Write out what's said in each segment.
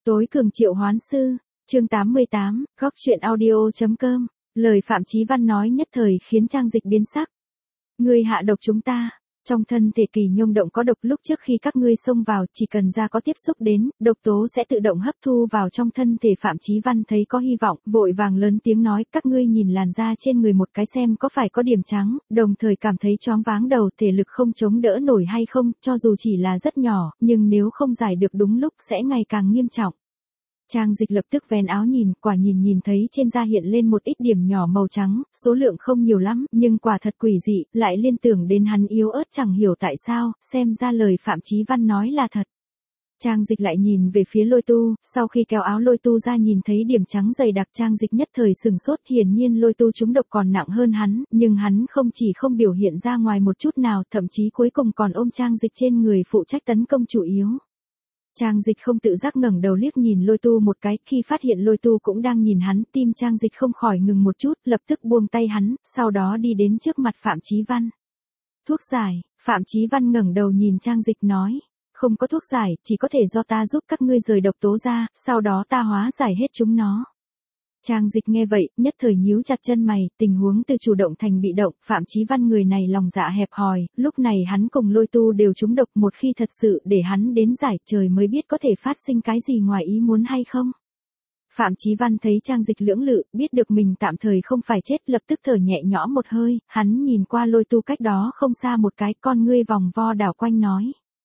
Tối cường triệu hoán sư, chương 88, góc truyện audio.com, lời Phạm Chí Văn nói nhất thời khiến Trang Dịch biến sắc. Ngươi hạ độc chúng ta, trong thân thể Kỳ Nhung động có độc, lúc trước khi các ngươi xông vào, chỉ cần da có tiếp xúc đến, độc tố sẽ tự động hấp thu vào trong thân thể. Phạm Chí Văn thấy có hy vọng, vội vàng lớn tiếng nói, các ngươi nhìn làn da trên người một cái xem có phải có điểm trắng, đồng thời cảm thấy choáng váng đầu, thể lực không chống đỡ nổi hay không, cho dù chỉ là rất nhỏ, nhưng nếu không giải được đúng lúc sẽ ngày càng nghiêm trọng. Trang Dịch lập tức vén áo nhìn, quả nhìn thấy trên da hiện lên một ít điểm nhỏ màu trắng, số lượng không nhiều lắm, nhưng quả thật quỷ dị, lại liên tưởng đến hắn yếu ớt chẳng hiểu tại sao, xem ra lời Phạm Chí Văn nói là thật. Trang Dịch lại nhìn về phía Lôi Tu, sau khi kéo áo Lôi Tu ra nhìn thấy điểm trắng dày đặc, Trang Dịch nhất thời sừng sốt, hiển nhiên Lôi Tu trúng độc còn nặng hơn hắn, nhưng hắn không chỉ không biểu hiện ra ngoài một chút nào, thậm chí cuối cùng còn ôm Trang Dịch trên người phụ trách tấn công chủ yếu. Trang Dịch không tự giác ngẩng đầu liếc nhìn Lôi Tu một cái, khi phát hiện Lôi Tu cũng đang nhìn hắn, tim Trang Dịch không khỏi ngừng một chút, lập tức buông tay hắn, sau đó đi đến trước mặt Phạm Chí Văn. Thuốc giải, Phạm Chí Văn ngẩng đầu nhìn Trang Dịch nói, không có thuốc giải, chỉ có thể do ta giúp các ngươi rời độc tố ra, sau đó ta hóa giải hết chúng nó. Trang Dịch nghe vậy, nhất thời nhíu chặt chân mày, tình huống từ chủ động thành bị động, Phạm Chí Văn người này lòng dạ hẹp hòi, lúc này hắn cùng Lôi Tu đều trúng độc, một khi thật sự để hắn đến giải, trời mới biết có thể phát sinh cái gì ngoài ý muốn hay không. Phạm Chí Văn thấy Trang Dịch lưỡng lự, biết được mình tạm thời không phải chết, lập tức thở nhẹ nhõm một hơi, hắn nhìn qua Lôi Tu cách đó không xa một cái, con ngươi vòng vo đảo quanh nói.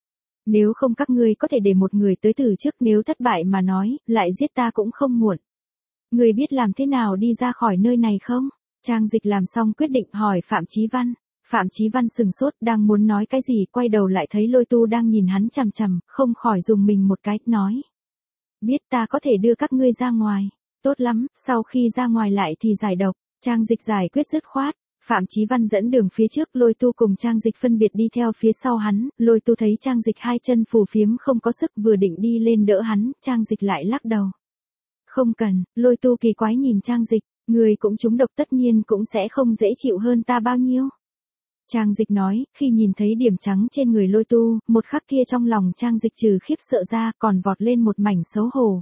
Nếu không các ngươi có thể để một người tới từ trước, nếu thất bại mà nói, lại giết ta cũng không muộn. Người biết làm thế nào đi ra khỏi nơi này không? Trang Dịch làm xong quyết định hỏi Phạm Chí Văn. Phạm Chí Văn sừng sốt, đang muốn nói cái gì, quay đầu lại thấy Lôi Tu đang nhìn hắn chằm chằm, không khỏi dùng mình một cái, nói. Biết, ta có thể đưa các ngươi ra ngoài. Tốt lắm, sau khi ra ngoài lại thì giải độc. Trang Dịch giải quyết dứt khoát. Phạm Chí Văn dẫn đường phía trước, Lôi Tu cùng Trang Dịch phân biệt đi theo phía sau hắn. Lôi Tu thấy Trang Dịch hai chân phù phiếm không có sức, vừa định đi lên đỡ hắn, Trang Dịch lại lắc đầu. Không cần, Lôi Tu kỳ quái nhìn Trang Dịch, người cũng trúng độc tất nhiên cũng sẽ không dễ chịu hơn ta bao nhiêu. Trang Dịch nói, khi nhìn thấy điểm trắng trên người Lôi Tu, một khắc kia trong lòng Trang Dịch trừ khiếp sợ ra, còn vọt lên một mảnh xấu hổ.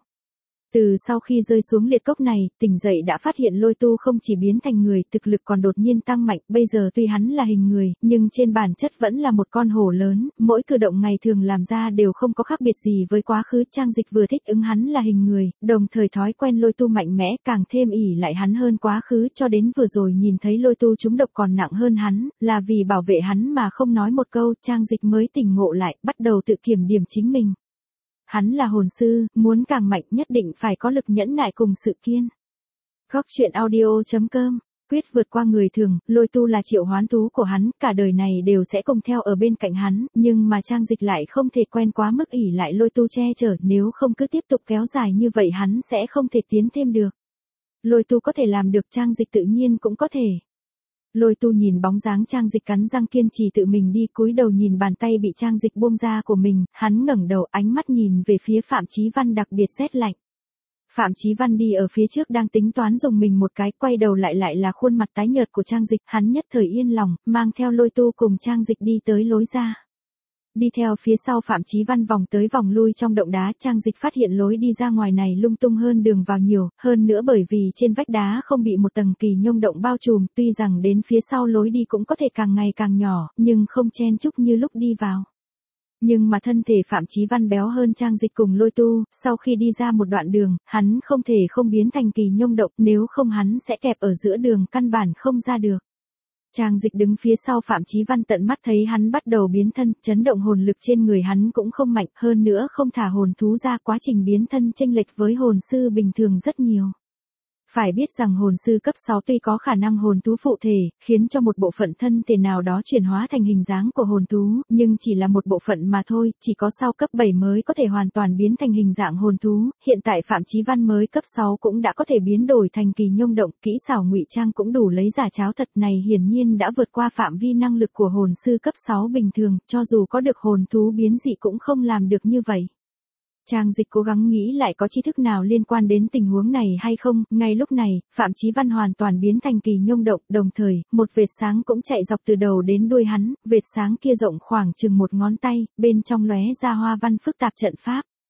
Từ sau khi rơi xuống liệt cốc này, tỉnh dậy đã phát hiện Lôi Tu không chỉ biến thành người, thực lực còn đột nhiên tăng mạnh, bây giờ tuy hắn là hình người, nhưng trên bản chất vẫn là một con hổ lớn, mỗi cử động ngày thường làm ra đều không có khác biệt gì với quá khứ. Trang Dịch vừa thích ứng hắn là hình người, đồng thời thói quen Lôi Tu mạnh mẽ, càng thêm ỷ lại hắn hơn quá khứ, cho đến vừa rồi nhìn thấy Lôi Tu trúng độc còn nặng hơn hắn, là vì bảo vệ hắn mà không nói một câu, Trang Dịch mới tỉnh ngộ lại, bắt đầu tự kiểm điểm chính mình. Hắn là hồn sư, muốn càng mạnh nhất định phải có lực nhẫn nại cùng sự kiên. Góc truyện audio.com, quyết vượt qua người thường, Lôi Tu là triệu hoán thú của hắn, cả đời này đều sẽ cùng theo ở bên cạnh hắn, nhưng mà Trang Dịch lại không thể quen quá mức ỷ lại Lôi Tu che chở, nếu không cứ tiếp tục kéo dài như vậy hắn sẽ không thể tiến thêm được. Lôi Tu có thể làm được, Trang Dịch tự nhiên cũng có thể. Lôi Tu nhìn bóng dáng Trang Dịch cắn răng kiên trì tự mình đi, cúi đầu nhìn bàn tay bị Trang Dịch buông ra của mình, hắn ngẩng đầu, ánh mắt nhìn về phía Phạm Chí Văn đặc biệt rét lạnh. Phạm Chí Văn đi ở phía trước đang tính toán dùng mình một cái, quay đầu lại là khuôn mặt tái nhợt của Trang Dịch, hắn nhất thời yên lòng, mang theo Lôi Tu cùng Trang Dịch đi tới lối ra. Đi theo phía sau Phạm Chí Văn vòng tới vòng lui trong động đá, Trang Dịch phát hiện lối đi ra ngoài này lung tung hơn đường vào nhiều, hơn nữa bởi vì trên vách đá không bị một tầng Kỳ Nhung động bao trùm, tuy rằng đến phía sau lối đi cũng có thể càng ngày càng nhỏ, nhưng không chen chúc như lúc đi vào. Nhưng mà thân thể Phạm Chí Văn béo hơn Trang Dịch cùng Lôi Tu, sau khi đi ra một đoạn đường, hắn không thể không biến thành Kỳ Nhung động, nếu không hắn sẽ kẹp ở giữa đường, căn bản không ra được. Trang Dịch đứng phía sau Phạm Chí Văn, tận mắt thấy hắn bắt đầu biến thân, chấn động hồn lực trên người hắn cũng không mạnh, hơn nữa không thả hồn thú ra, quá trình biến thân chênh lệch với hồn sư bình thường rất nhiều. Phải biết rằng hồn sư cấp 6 tuy có khả năng hồn thú phụ thể, khiến cho một bộ phận thân thể nào đó chuyển hóa thành hình dáng của hồn thú, nhưng chỉ là một bộ phận mà thôi, chỉ có sau cấp 7 mới có thể hoàn toàn biến thành hình dạng hồn thú, hiện tại Phạm Chí Văn mới cấp 6 cũng đã có thể biến đổi thành Kỳ Nhung động, kỹ xảo ngụy trang cũng đủ lấy giả cháo thật, này hiển nhiên đã vượt qua phạm vi năng lực của hồn sư cấp 6 bình thường, cho dù có được hồn thú biến dị cũng không làm được như vậy. Trang Dịch cố gắng nghĩ lại có tri thức nào liên quan đến tình huống này hay không, ngay lúc này, Phạm Chí Văn hoàn toàn biến thành Kỳ Nhung động, đồng thời, một vệt sáng cũng chạy dọc từ đầu đến đuôi hắn, vệt sáng kia rộng khoảng chừng một ngón tay, bên trong lóe ra hoa văn phức tạp trận pháp.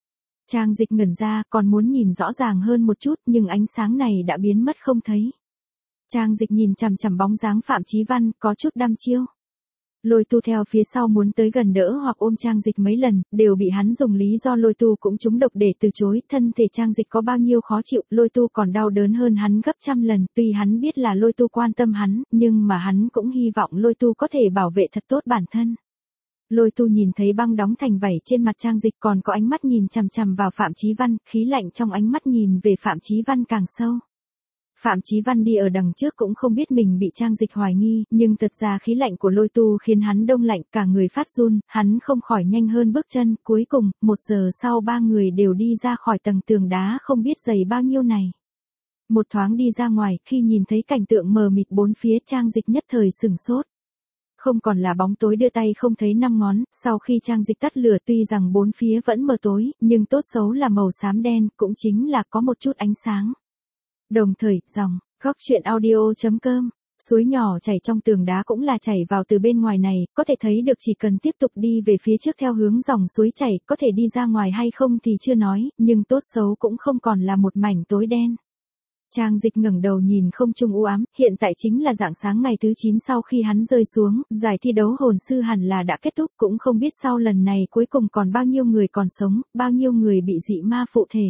Trang Dịch ngẩn ra, còn muốn nhìn rõ ràng hơn một chút, nhưng ánh sáng này đã biến mất không thấy. Trang Dịch nhìn chằm chằm bóng dáng Phạm Chí Văn, có chút đăm chiêu. Lôi Tu theo phía sau muốn tới gần đỡ hoặc ôm Trang Dịch mấy lần, đều bị hắn dùng lý do Lôi Tu cũng trúng độc để từ chối. Thân thể Trang Dịch có bao nhiêu khó chịu, Lôi Tu còn đau đớn hơn hắn gấp trăm lần. Tuy hắn biết là Lôi Tu quan tâm hắn, nhưng mà hắn cũng hy vọng Lôi Tu có thể bảo vệ thật tốt bản thân. Lôi Tu nhìn thấy băng đóng thành vảy trên mặt Trang Dịch, còn có ánh mắt nhìn chằm chằm vào Phạm Chí Văn, khí lạnh trong ánh mắt nhìn về Phạm Chí Văn càng sâu. Phạm Chí Văn đi ở đằng trước cũng không biết mình bị Trang Dịch hoài nghi, nhưng thật ra khí lạnh của Lôi Tu khiến hắn đông lạnh, cả người phát run, hắn không khỏi nhanh hơn bước chân. Cuối cùng, 1 giờ sau 3 người đều đi ra khỏi tầng tường đá không biết dày bao nhiêu này. Một thoáng đi ra ngoài, khi nhìn thấy cảnh tượng mờ mịt bốn phía, Trang Dịch nhất thời sửng sốt. Không còn là bóng tối đưa tay không thấy 5 ngón, sau khi Trang Dịch tắt lửa tuy rằng bốn phía vẫn mờ tối, nhưng tốt xấu là màu xám đen, cũng chính là có một chút ánh sáng. Đồng thời, dòng, góc truyện audio.com, suối nhỏ chảy trong tường đá cũng là chảy vào từ bên ngoài này, có thể thấy được chỉ cần tiếp tục đi về phía trước theo hướng dòng suối chảy, có thể đi ra ngoài hay không thì chưa nói, nhưng tốt xấu cũng không còn là một mảnh tối đen. Trang Dịch ngẩng đầu nhìn không trung u ám, hiện tại chính là rạng sáng ngày thứ 9 sau khi hắn rơi xuống, giải thi đấu hồn sư hẳn là đã kết thúc, cũng không biết sau lần này cuối cùng còn bao nhiêu người còn sống, bao nhiêu người bị dị ma phụ thể.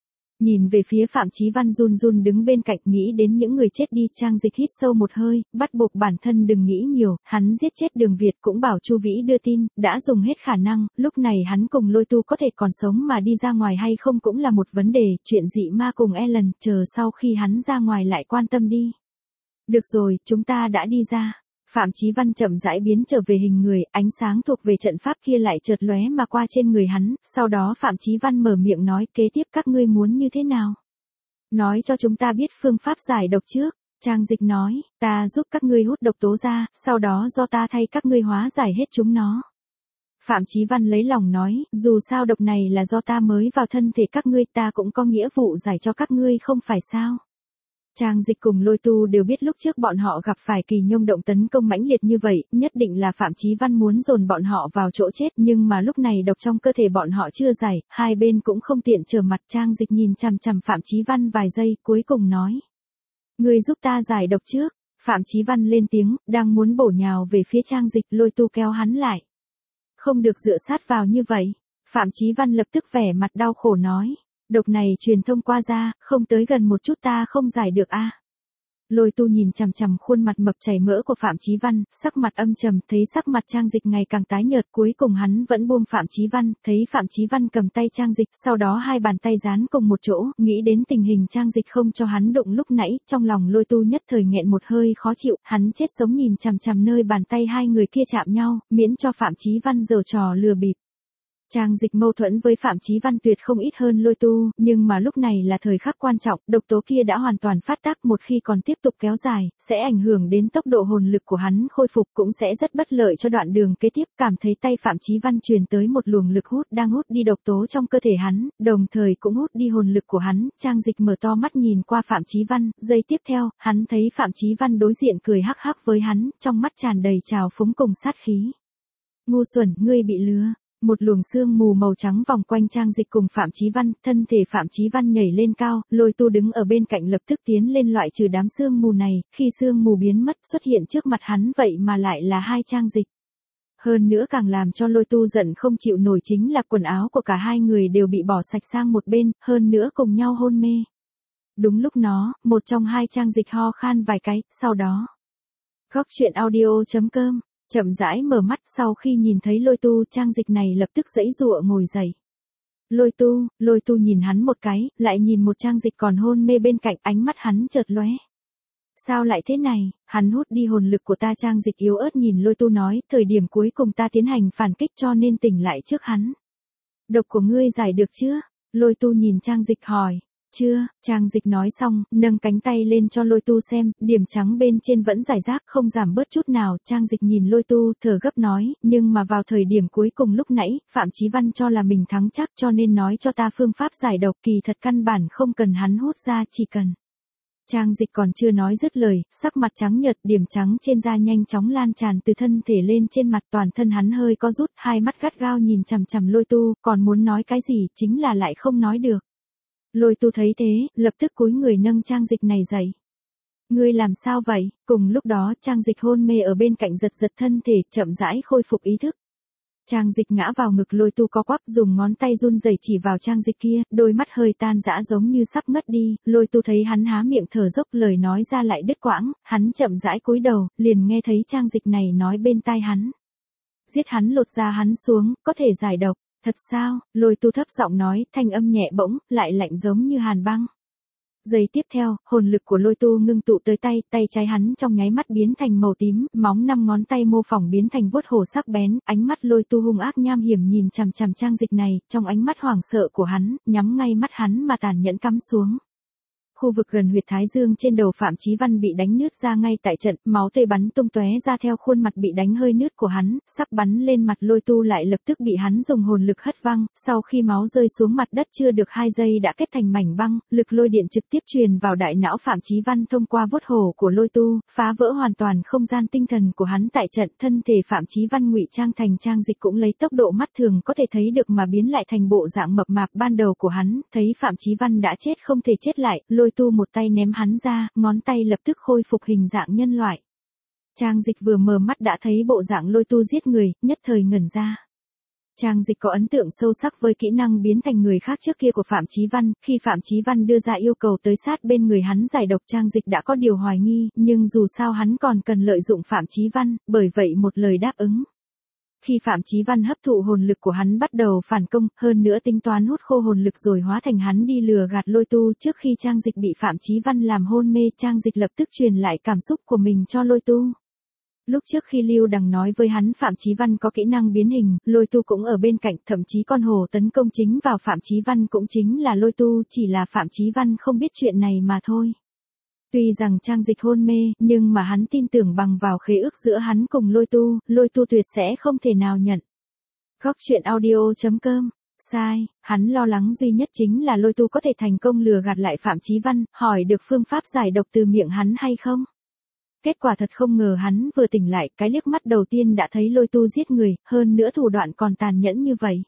Nhìn về phía Phạm Chí Văn run run đứng bên cạnh, nghĩ đến những người chết đi, Trang Dịch hít sâu một hơi, bắt buộc bản thân đừng nghĩ nhiều, hắn giết chết Đường Việt cũng bảo Chu Vĩ đưa tin, đã dùng hết khả năng, lúc này hắn cùng Lôi Tu có thể còn sống mà đi ra ngoài hay không cũng là một vấn đề, chuyện dị ma cùng Ellen, chờ sau khi hắn ra ngoài lại quan tâm đi. Được rồi, chúng ta đã đi ra. Phạm Chí Văn chậm rãi biến trở về hình người, ánh sáng thuộc về trận pháp kia lại chợt lóe mà qua trên người hắn, sau đó Phạm Chí Văn mở miệng nói, kế tiếp các ngươi muốn như thế nào? Nói cho chúng ta biết phương pháp giải độc trước. Trang Dịch nói, ta giúp các ngươi hút độc tố ra, sau đó do ta thay các ngươi hóa giải hết chúng nó. Phạm Chí Văn lấy lòng nói, dù sao độc này là do ta mới vào thân thể các ngươi, ta cũng có nghĩa vụ giải cho các ngươi không phải sao? Trang Dịch cùng Lôi Tu đều biết lúc trước bọn họ gặp phải kỳ nhông động tấn công mãnh liệt như vậy, nhất định là Phạm Chí Văn muốn dồn bọn họ vào chỗ chết, nhưng mà lúc này độc trong cơ thể bọn họ chưa giải, hai bên cũng không tiện trở mặt. Trang Dịch nhìn chằm chằm Phạm Chí Văn vài giây, cuối cùng nói: "Ngươi giúp ta giải độc trước." Phạm Chí Văn lên tiếng, đang muốn bổ nhào về phía Trang Dịch, Lôi Tu kéo hắn lại. "Không được dựa sát vào như vậy." Phạm Chí Văn lập tức vẻ mặt đau khổ nói: "Độc này truyền thông qua da, không tới gần một chút ta không giải được a." Lôi Tu nhìn chằm chằm khuôn mặt mập chảy mỡ của Phạm Chí Văn, sắc mặt âm trầm, thấy sắc mặt Trang Dịch ngày càng tái nhợt, cuối cùng hắn vẫn buông Phạm Chí Văn, thấy Phạm Chí Văn cầm tay Trang Dịch, sau đó hai bàn tay dán cùng một chỗ, nghĩ đến tình hình Trang Dịch không cho hắn đụng lúc nãy, trong lòng Lôi Tu nhất thời nghẹn một hơi khó chịu, hắn chết sống nhìn chằm chằm nơi bàn tay hai người kia chạm nhau, miễn cho Phạm Chí Văn giở trò lừa bịp. Trang Dịch mâu thuẫn với Phạm Chí Văn tuyệt không ít hơn Lôi Tu, nhưng mà lúc này là thời khắc quan trọng, độc tố kia đã hoàn toàn phát tác, một khi còn tiếp tục kéo dài, sẽ ảnh hưởng đến tốc độ hồn lực của hắn khôi phục, cũng sẽ rất bất lợi cho đoạn đường kế tiếp. Cảm thấy tay Phạm Chí Văn truyền tới một luồng lực hút đang hút đi độc tố trong cơ thể hắn, đồng thời cũng hút đi hồn lực của hắn. Trang Dịch mở to mắt nhìn qua Phạm Chí Văn, giây tiếp theo, hắn thấy Phạm Chí Văn đối diện cười hắc hắc với hắn, trong mắt tràn đầy trào phúng cùng sát khí. "Ngu xuẩn, ngươi bị lừa." Một luồng sương mù màu trắng vòng quanh Trang Dịch cùng Phạm Chí Văn, thân thể Phạm Chí Văn nhảy lên cao, Lôi Tu đứng ở bên cạnh lập tức tiến lên loại trừ đám sương mù này, khi sương mù biến mất xuất hiện trước mặt hắn vậy mà lại là hai Trang Dịch. Hơn nữa càng làm cho Lôi Tu giận không chịu nổi chính là quần áo của cả hai người đều bị bỏ sạch sang một bên, hơn nữa cùng nhau hôn mê. Đúng lúc đó, một trong hai Trang Dịch ho khan vài cái, sau đó. Góc truyện audio.com chậm rãi mở mắt, sau khi nhìn thấy Lôi Tu, Trang Dịch này lập tức giãy giụa ngồi dậy. Lôi Tu nhìn hắn một cái, lại nhìn một Trang Dịch còn hôn mê bên cạnh, ánh mắt hắn chợt lóe. Sao lại thế này, hắn hút đi hồn lực của ta. Trang Dịch yếu ớt nhìn Lôi Tu nói, thời điểm cuối cùng ta tiến hành phản kích cho nên tỉnh lại trước hắn. Độc của ngươi giải được chưa? Lôi Tu nhìn Trang Dịch hỏi. Chưa, Trang Dịch nói xong, nâng cánh tay lên cho Lôi Tu xem, điểm trắng bên trên vẫn rải rác không giảm bớt chút nào. Trang Dịch nhìn Lôi Tu, thở gấp nói, nhưng mà vào thời điểm cuối cùng lúc nãy, Phạm Chí Văn cho là mình thắng chắc cho nên nói cho ta phương pháp giải độc, kỳ thật căn bản không cần hắn hút ra, chỉ cần Trang Dịch còn chưa nói dứt lời, sắc mặt trắng nhợt, điểm trắng trên da nhanh chóng lan tràn từ thân thể lên trên mặt, toàn thân hắn hơi co rút, hai mắt gắt gao nhìn chằm chằm Lôi Tu, còn muốn nói cái gì, chính là lại không nói được. Lôi Tu thấy thế, lập tức cúi người nâng Trang Dịch này dậy. Ngươi làm sao vậy? Cùng lúc đó, Trang Dịch hôn mê ở bên cạnh giật giật thân thể, chậm rãi khôi phục ý thức. Trang Dịch ngã vào ngực Lôi Tu co quắp, dùng ngón tay run rẩy chỉ vào Trang Dịch kia, đôi mắt hơi tan rã giống như sắp ngất đi. Lôi Tu thấy hắn há miệng thở dốc, lời nói ra lại đứt quãng, hắn chậm rãi cúi đầu, liền nghe thấy Trang Dịch này nói bên tai hắn. Giết hắn, lột da hắn xuống, có thể giải độc. Thật sao? Lôi Tu thấp giọng nói, thanh âm nhẹ bỗng, lại lạnh giống như hàn băng. Giây tiếp theo, hồn lực của Lôi Tu ngưng tụ tới tay, tay trái hắn trong nháy mắt biến thành màu tím, móng 5 ngón tay mô phỏng biến thành vuốt hổ sắc bén, ánh mắt Lôi Tu hung ác nham hiểm nhìn chằm chằm Trang Dịch này, trong ánh mắt hoảng sợ của hắn, nhắm ngay mắt hắn mà tàn nhẫn cắm xuống. Khu vực gần huyệt thái dương trên đầu Phạm Chí Văn bị đánh nứt ra ngay tại trận, máu tươi bắn tung tóe ra theo khuôn mặt bị đánh hơi nứt của hắn, sắp bắn lên mặt Lôi Tu lại lập tức bị hắn dùng hồn lực hất văng, sau khi máu rơi xuống mặt đất chưa được 2 giây đã kết thành mảnh băng, lực lôi điện trực tiếp truyền vào đại não Phạm Chí Văn thông qua vuốt hổ của Lôi Tu, phá vỡ hoàn toàn không gian tinh thần của hắn tại trận, thân thể Phạm Chí Văn ngụy trang thành Trang Dịch cũng lấy tốc độ mắt thường có thể thấy được mà biến lại thành bộ dạng mập mạp ban đầu của hắn, thấy Phạm Chí Văn đã chết không thể chết lại, Lôi Tu một tay ném hắn ra, ngón tay lập tức khôi phục hình dạng nhân loại. Trang Dịch vừa mở mắt đã thấy bộ dạng Lôi Tu giết người, nhất thời ngẩn ra. Trang Dịch có ấn tượng sâu sắc với kỹ năng biến thành người khác trước kia của Phạm Chí Văn, khi Phạm Chí Văn đưa ra yêu cầu tới sát bên người hắn giải độc, Trang Dịch đã có điều hoài nghi, nhưng dù sao hắn còn cần lợi dụng Phạm Chí Văn, bởi vậy một lời đáp ứng. Khi Phạm Chí Văn hấp thụ hồn lực của hắn bắt đầu phản công, hơn nữa tính toán hút khô hồn lực rồi hóa thành hắn đi lừa gạt Lôi Tu, trước khi Trang Dịch bị Phạm Chí Văn làm hôn mê, Trang Dịch lập tức truyền lại cảm xúc của mình cho Lôi Tu. Lúc trước khi Lưu Đằng nói với hắn Phạm Chí Văn có kỹ năng biến hình, Lôi Tu cũng ở bên cạnh, thậm chí con hổ tấn công chính vào Phạm Chí Văn cũng chính là Lôi Tu, chỉ là Phạm Chí Văn không biết chuyện này mà thôi. Tuy rằng Trang Dịch hôn mê, nhưng mà hắn tin tưởng bằng vào khế ước giữa hắn cùng Lôi Tu tuyệt sẽ không thể nào nhận. Góc truyện audio.com. Sai, hắn lo lắng duy nhất chính là Lôi Tu có thể thành công lừa gạt lại Phạm Chí Văn, hỏi được phương pháp giải độc từ miệng hắn hay không. Kết quả thật không ngờ hắn vừa tỉnh lại, cái liếc mắt đầu tiên đã thấy Lôi Tu giết người, hơn nữa thủ đoạn còn tàn nhẫn như vậy.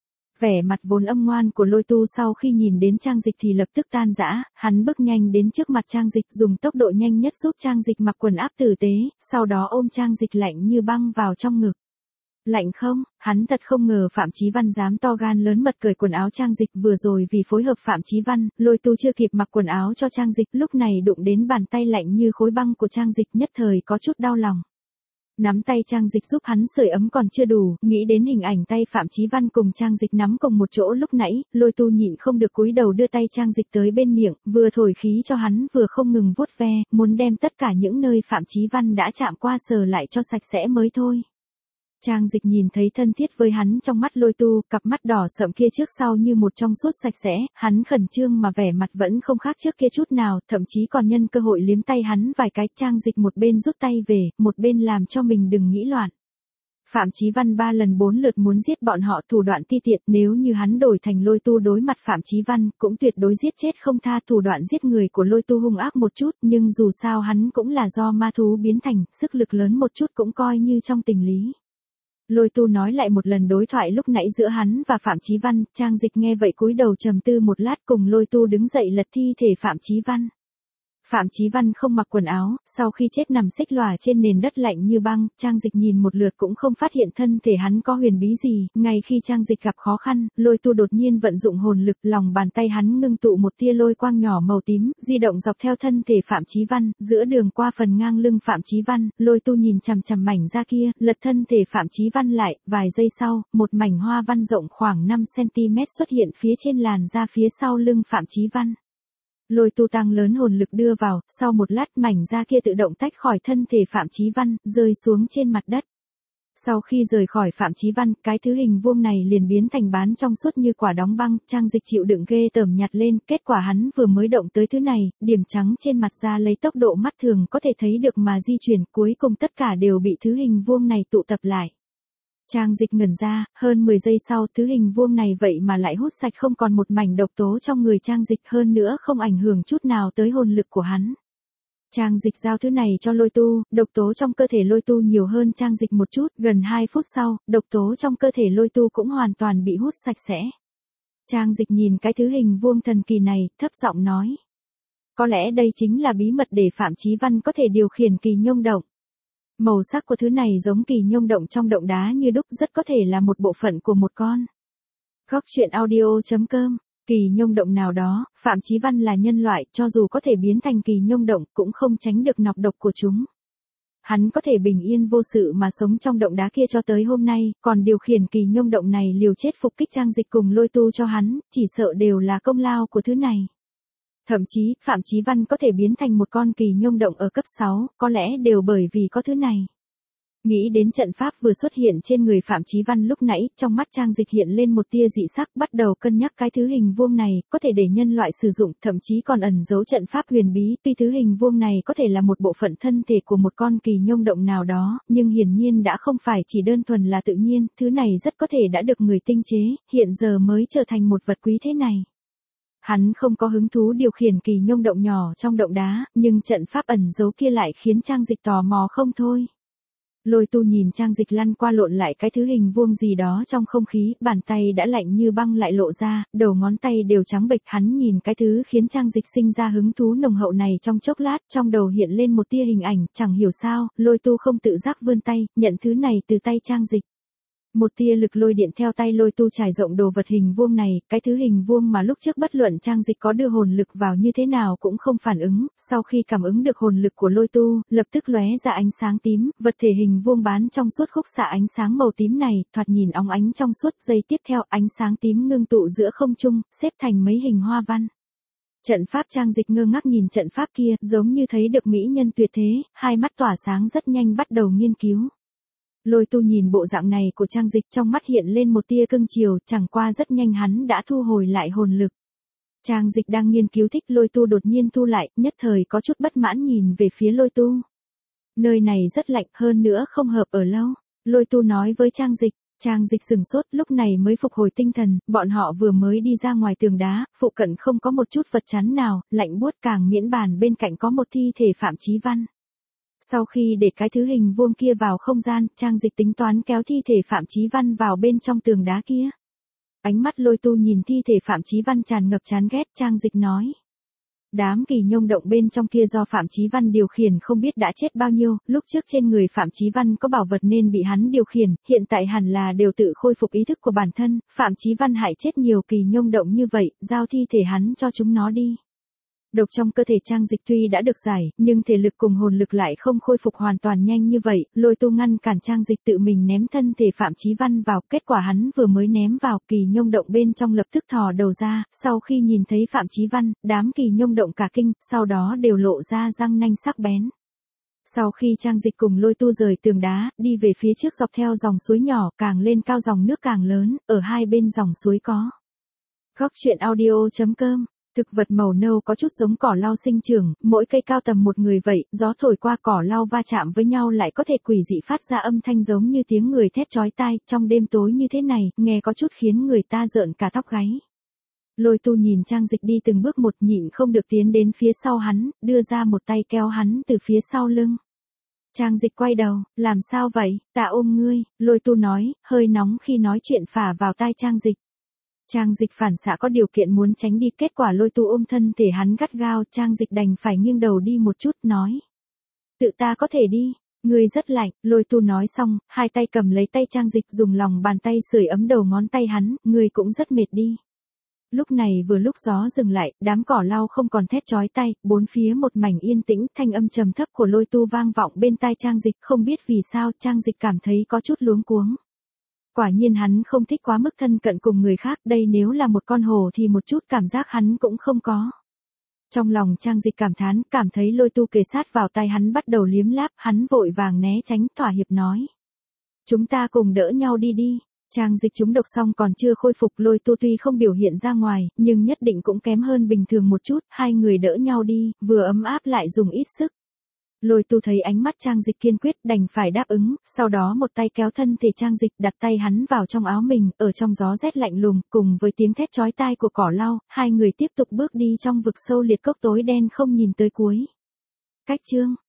Vẻ mặt vốn âm ngoan của Lôi Tu sau khi nhìn đến Trang Dịch thì lập tức tan rã, hắn bước nhanh đến trước mặt Trang Dịch, dùng tốc độ nhanh nhất giúp Trang Dịch mặc quần áp tử tế, sau đó ôm Trang Dịch lạnh như băng vào trong ngực. Lạnh không? Hắn thật không ngờ Phạm Chí Văn dám to gan lớn mật cởi quần áo Trang Dịch, vừa rồi vì phối hợp Phạm Chí Văn, Lôi Tu chưa kịp mặc quần áo cho Trang Dịch, lúc này đụng đến bàn tay lạnh như khối băng của Trang Dịch, nhất thời có chút đau lòng. Nắm tay Trang Dịch giúp hắn sưởi ấm còn chưa đủ, nghĩ đến hình ảnh tay Phạm Chí Văn cùng Trang Dịch nắm cùng một chỗ lúc nãy, Lôi Tu nhịn không được cúi đầu đưa tay Trang Dịch tới bên miệng, vừa thổi khí cho hắn vừa không ngừng vuốt ve, muốn đem tất cả những nơi Phạm Chí Văn đã chạm qua sờ lại cho sạch sẽ mới thôi. Trang Dịch nhìn thấy thân thiết với hắn trong mắt Lôi Tu, cặp mắt đỏ sậm kia trước sau như một trong suốt sạch sẽ, hắn khẩn trương mà vẻ mặt vẫn không khác trước kia chút nào, thậm chí còn nhân cơ hội liếm tay hắn vài cái. Trang Dịch một bên rút tay về, một bên làm cho mình đừng nghĩ loạn. Phạm Chí Văn 3 lần 4 lượt muốn giết bọn họ, thủ đoạn ti tiện, nếu như hắn đổi thành Lôi Tu đối mặt Phạm Chí Văn, cũng tuyệt đối giết chết không tha. Thủ đoạn giết người của Lôi Tu hung ác một chút, nhưng dù sao hắn cũng là do ma thú biến thành, sức lực lớn một chút cũng coi như trong tình lý. Lôi Tu nói lại một lần đối thoại lúc nãy giữa hắn và Phạm Chí Văn, Trang Dịch nghe vậy cúi đầu trầm tư một lát, cùng Lôi Tu đứng dậy lật thi thể Phạm Chí Văn. Phạm Chí Văn không mặc quần áo, sau khi chết nằm xích lòa trên nền đất lạnh như băng, Trang Dịch nhìn một lượt cũng không phát hiện thân thể hắn có huyền bí gì, ngay khi Trang Dịch gặp khó khăn, Lôi Tu đột nhiên vận dụng hồn lực, lòng bàn tay hắn ngưng tụ một tia lôi quang nhỏ màu tím, di động dọc theo thân thể Phạm Chí Văn, giữa đường qua phần ngang lưng Phạm Chí Văn, Lôi Tu nhìn chằm chằm mảnh da kia, lật thân thể Phạm Chí Văn lại, vài giây sau, một mảnh hoa văn rộng khoảng 5 cm xuất hiện phía trên làn da phía sau lưng Phạm Chí Văn. Lôi Tu tăng lớn hồn lực đưa vào, sau một lát mảnh da kia tự động tách khỏi thân thể Phạm Chí Văn, rơi xuống trên mặt đất. Sau khi rời khỏi Phạm Chí Văn, cái thứ hình vuông này liền biến thành bán trong suốt như quả đóng băng, Trang Dịch chịu đựng ghê tởm nhặt lên, kết quả hắn vừa mới động tới thứ này, điểm trắng trên mặt da lấy tốc độ mắt thường có thể thấy được mà di chuyển, cuối cùng tất cả đều bị thứ hình vuông này tụ tập lại. Trang Dịch ngẩn ra, hơn 10 giây sau thứ hình vuông này vậy mà lại hút sạch không còn một mảnh độc tố trong người Trang Dịch, hơn nữa không ảnh hưởng chút nào tới hồn lực của hắn. Trang Dịch giao thứ này cho Lôi Tu, độc tố trong cơ thể Lôi Tu nhiều hơn Trang Dịch một chút, gần 2 phút sau, độc tố trong cơ thể Lôi Tu cũng hoàn toàn bị hút sạch sẽ. Trang Dịch nhìn cái thứ hình vuông thần kỳ này, thấp giọng nói. Có lẽ đây chính là bí mật để Phạm Chí Văn có thể điều khiển kỳ nhông động. Màu sắc của thứ này giống kỳ nhông động trong động đá như đúc, rất có thể là một bộ phận của một con. Góc truyện audio.com. Kỳ nhông động nào đó, Phạm Chí Văn là nhân loại, cho dù có thể biến thành kỳ nhông động cũng không tránh được nọc độc của chúng. Hắn có thể bình yên vô sự mà sống trong động đá kia cho tới hôm nay, còn điều khiển kỳ nhông động này liều chết phục kích Trang Dịch cùng Lôi Tu cho hắn, chỉ sợ đều là công lao của thứ này. Thậm chí, Phạm Chí Văn có thể biến thành một con kỳ nhông động ở cấp 6, có lẽ đều bởi vì có thứ này. Nghĩ đến trận pháp vừa xuất hiện trên người Phạm Chí Văn lúc nãy, trong mắt Trang Dịch hiện lên một tia dị sắc, bắt đầu cân nhắc cái thứ hình vuông này, có thể để nhân loại sử dụng, thậm chí còn ẩn giấu trận pháp huyền bí, tuy thứ hình vuông này có thể là một bộ phận thân thể của một con kỳ nhông động nào đó, nhưng hiển nhiên đã không phải chỉ đơn thuần là tự nhiên, thứ này rất có thể đã được người tinh chế, hiện giờ mới trở thành một vật quý thế này. Hắn không có hứng thú điều khiển kỳ nhông động nhỏ trong động đá, nhưng trận pháp ẩn giấu kia lại khiến Trang Dịch tò mò không thôi. Lôi Tu nhìn Trang Dịch lăn qua lộn lại cái thứ hình vuông gì đó trong không khí, bàn tay đã lạnh như băng lại lộ ra, đầu ngón tay đều trắng bệch. Hắn nhìn cái thứ khiến Trang Dịch sinh ra hứng thú nồng hậu này trong chốc lát, trong đầu hiện lên một tia hình ảnh, chẳng hiểu sao, Lôi Tu không tự giác vươn tay, nhận thứ này từ tay Trang Dịch. Một tia lực lôi điện theo tay Lôi Tu trải rộng đồ vật hình vuông này, cái thứ hình vuông mà lúc trước bất luận Trang Dịch có đưa hồn lực vào như thế nào cũng không phản ứng, sau khi cảm ứng được hồn lực của Lôi Tu, lập tức lóe ra ánh sáng tím, vật thể hình vuông bán trong suốt khúc xạ ánh sáng màu tím này, thoạt nhìn óng ánh trong suốt, giây tiếp theo ánh sáng tím ngưng tụ giữa không trung, xếp thành mấy hình hoa văn. Trận pháp Trang Dịch ngơ ngác nhìn trận pháp kia, giống như thấy được mỹ nhân tuyệt thế, hai mắt tỏa sáng rất nhanh bắt đầu nghiên cứu. Lôi Tu nhìn bộ dạng này của Trang Dịch trong mắt hiện lên một tia cưng chiều, chẳng qua rất nhanh hắn đã thu hồi lại hồn lực. Trang Dịch đang nghiên cứu thích Lôi Tu đột nhiên thu lại, nhất thời có chút bất mãn nhìn về phía Lôi Tu. Nơi này rất lạnh, hơn nữa không hợp ở lâu. Lôi Tu nói với Trang Dịch. Trang Dịch sừng sốt, lúc này mới phục hồi tinh thần, bọn họ vừa mới đi ra ngoài tường đá, phụ cận không có một chút vật chắn nào, lạnh buốt, càng miễn bàn bên cạnh có một thi thể Phạm Chí Văn. Sau khi để cái thứ hình vuông kia vào không gian, Trang Dịch tính toán kéo thi thể Phạm Chí Văn vào bên trong tường đá kia. Ánh mắt Lôi Tu nhìn thi thể Phạm Chí Văn tràn ngập chán ghét, Trang Dịch nói. Đám kỳ nhông động bên trong kia do Phạm Chí Văn điều khiển không biết đã chết bao nhiêu, lúc trước trên người Phạm Chí Văn có bảo vật nên bị hắn điều khiển, hiện tại hẳn là đều tự khôi phục ý thức của bản thân, Phạm Chí Văn hại chết nhiều kỳ nhông động như vậy, giao thi thể hắn cho chúng nó đi. Độc trong cơ thể Trang Dịch tuy đã được giải, nhưng thể lực cùng hồn lực lại không khôi phục hoàn toàn nhanh như vậy, Lôi Tu ngăn cản Trang Dịch tự mình ném thân thể Phạm Chí Văn vào, kết quả hắn vừa mới ném vào, kỳ nhông động bên trong lập tức thò đầu ra, sau khi nhìn thấy Phạm Chí Văn, đám kỳ nhông động cả kinh, sau đó đều lộ ra răng nanh sắc bén. Sau khi Trang Dịch cùng Lôi Tu rời tường đá, đi về phía trước dọc theo dòng suối nhỏ, càng lên cao dòng nước càng lớn, ở hai bên dòng suối có. Góc truyện audio.com. Thực vật màu nâu có chút giống cỏ lau sinh trưởng, mỗi cây cao tầm một người vậy, gió thổi qua cỏ lau va chạm với nhau lại có thể quỷ dị phát ra âm thanh giống như tiếng người thét chói tai, trong đêm tối như thế này, nghe có chút khiến người ta rợn cả tóc gáy. Lôi Tu nhìn Trang Dịch đi từng bước một, nhịn không được tiến đến phía sau hắn, đưa ra một tay kéo hắn từ phía sau lưng. Trang Dịch quay đầu, làm sao vậy, ta ôm ngươi, Lôi Tu nói, hơi nóng khi nói chuyện phả vào tai Trang Dịch. Trang Dịch phản xạ có điều kiện muốn tránh đi, kết quả Lôi Tu ôm thân thể hắn gắt gao, Trang Dịch đành phải nghiêng đầu đi một chút, nói. Tự ta có thể đi, ngươi rất lạnh, Lôi Tu nói xong, hai tay cầm lấy tay Trang Dịch dùng lòng bàn tay sưởi ấm đầu ngón tay hắn, ngươi cũng rất mệt đi. Lúc này vừa lúc gió dừng lại, đám cỏ lau không còn thét chói tai, bốn phía một mảnh yên tĩnh, thanh âm trầm thấp của Lôi Tu vang vọng bên tai Trang Dịch, không biết vì sao Trang Dịch cảm thấy có chút luống cuống. Quả nhiên hắn không thích quá mức thân cận cùng người khác, đây nếu là một con hổ thì một chút cảm giác hắn cũng không có. Trong lòng Trang Dịch cảm thán, cảm thấy Lôi Tu kề sát vào tai hắn bắt đầu liếm láp, hắn vội vàng né tránh, thỏa hiệp nói. Chúng ta cùng đỡ nhau đi đi. Trang Dịch trúng độc xong còn chưa khôi phục, Lôi Tu tuy không biểu hiện ra ngoài, nhưng nhất định cũng kém hơn bình thường một chút, hai người đỡ nhau đi, vừa ấm áp lại dùng ít sức. Lôi tu thấy ánh mắt Trang Dịch kiên quyết đành phải đáp ứng, sau đó một tay kéo thân thể Trang Dịch đặt tay hắn vào trong áo mình, ở trong gió rét lạnh lùng, cùng với tiếng thét chói tai của cỏ lau, hai người tiếp tục bước đi trong vực sâu liệt cốc tối đen không nhìn tới cuối. Cách chương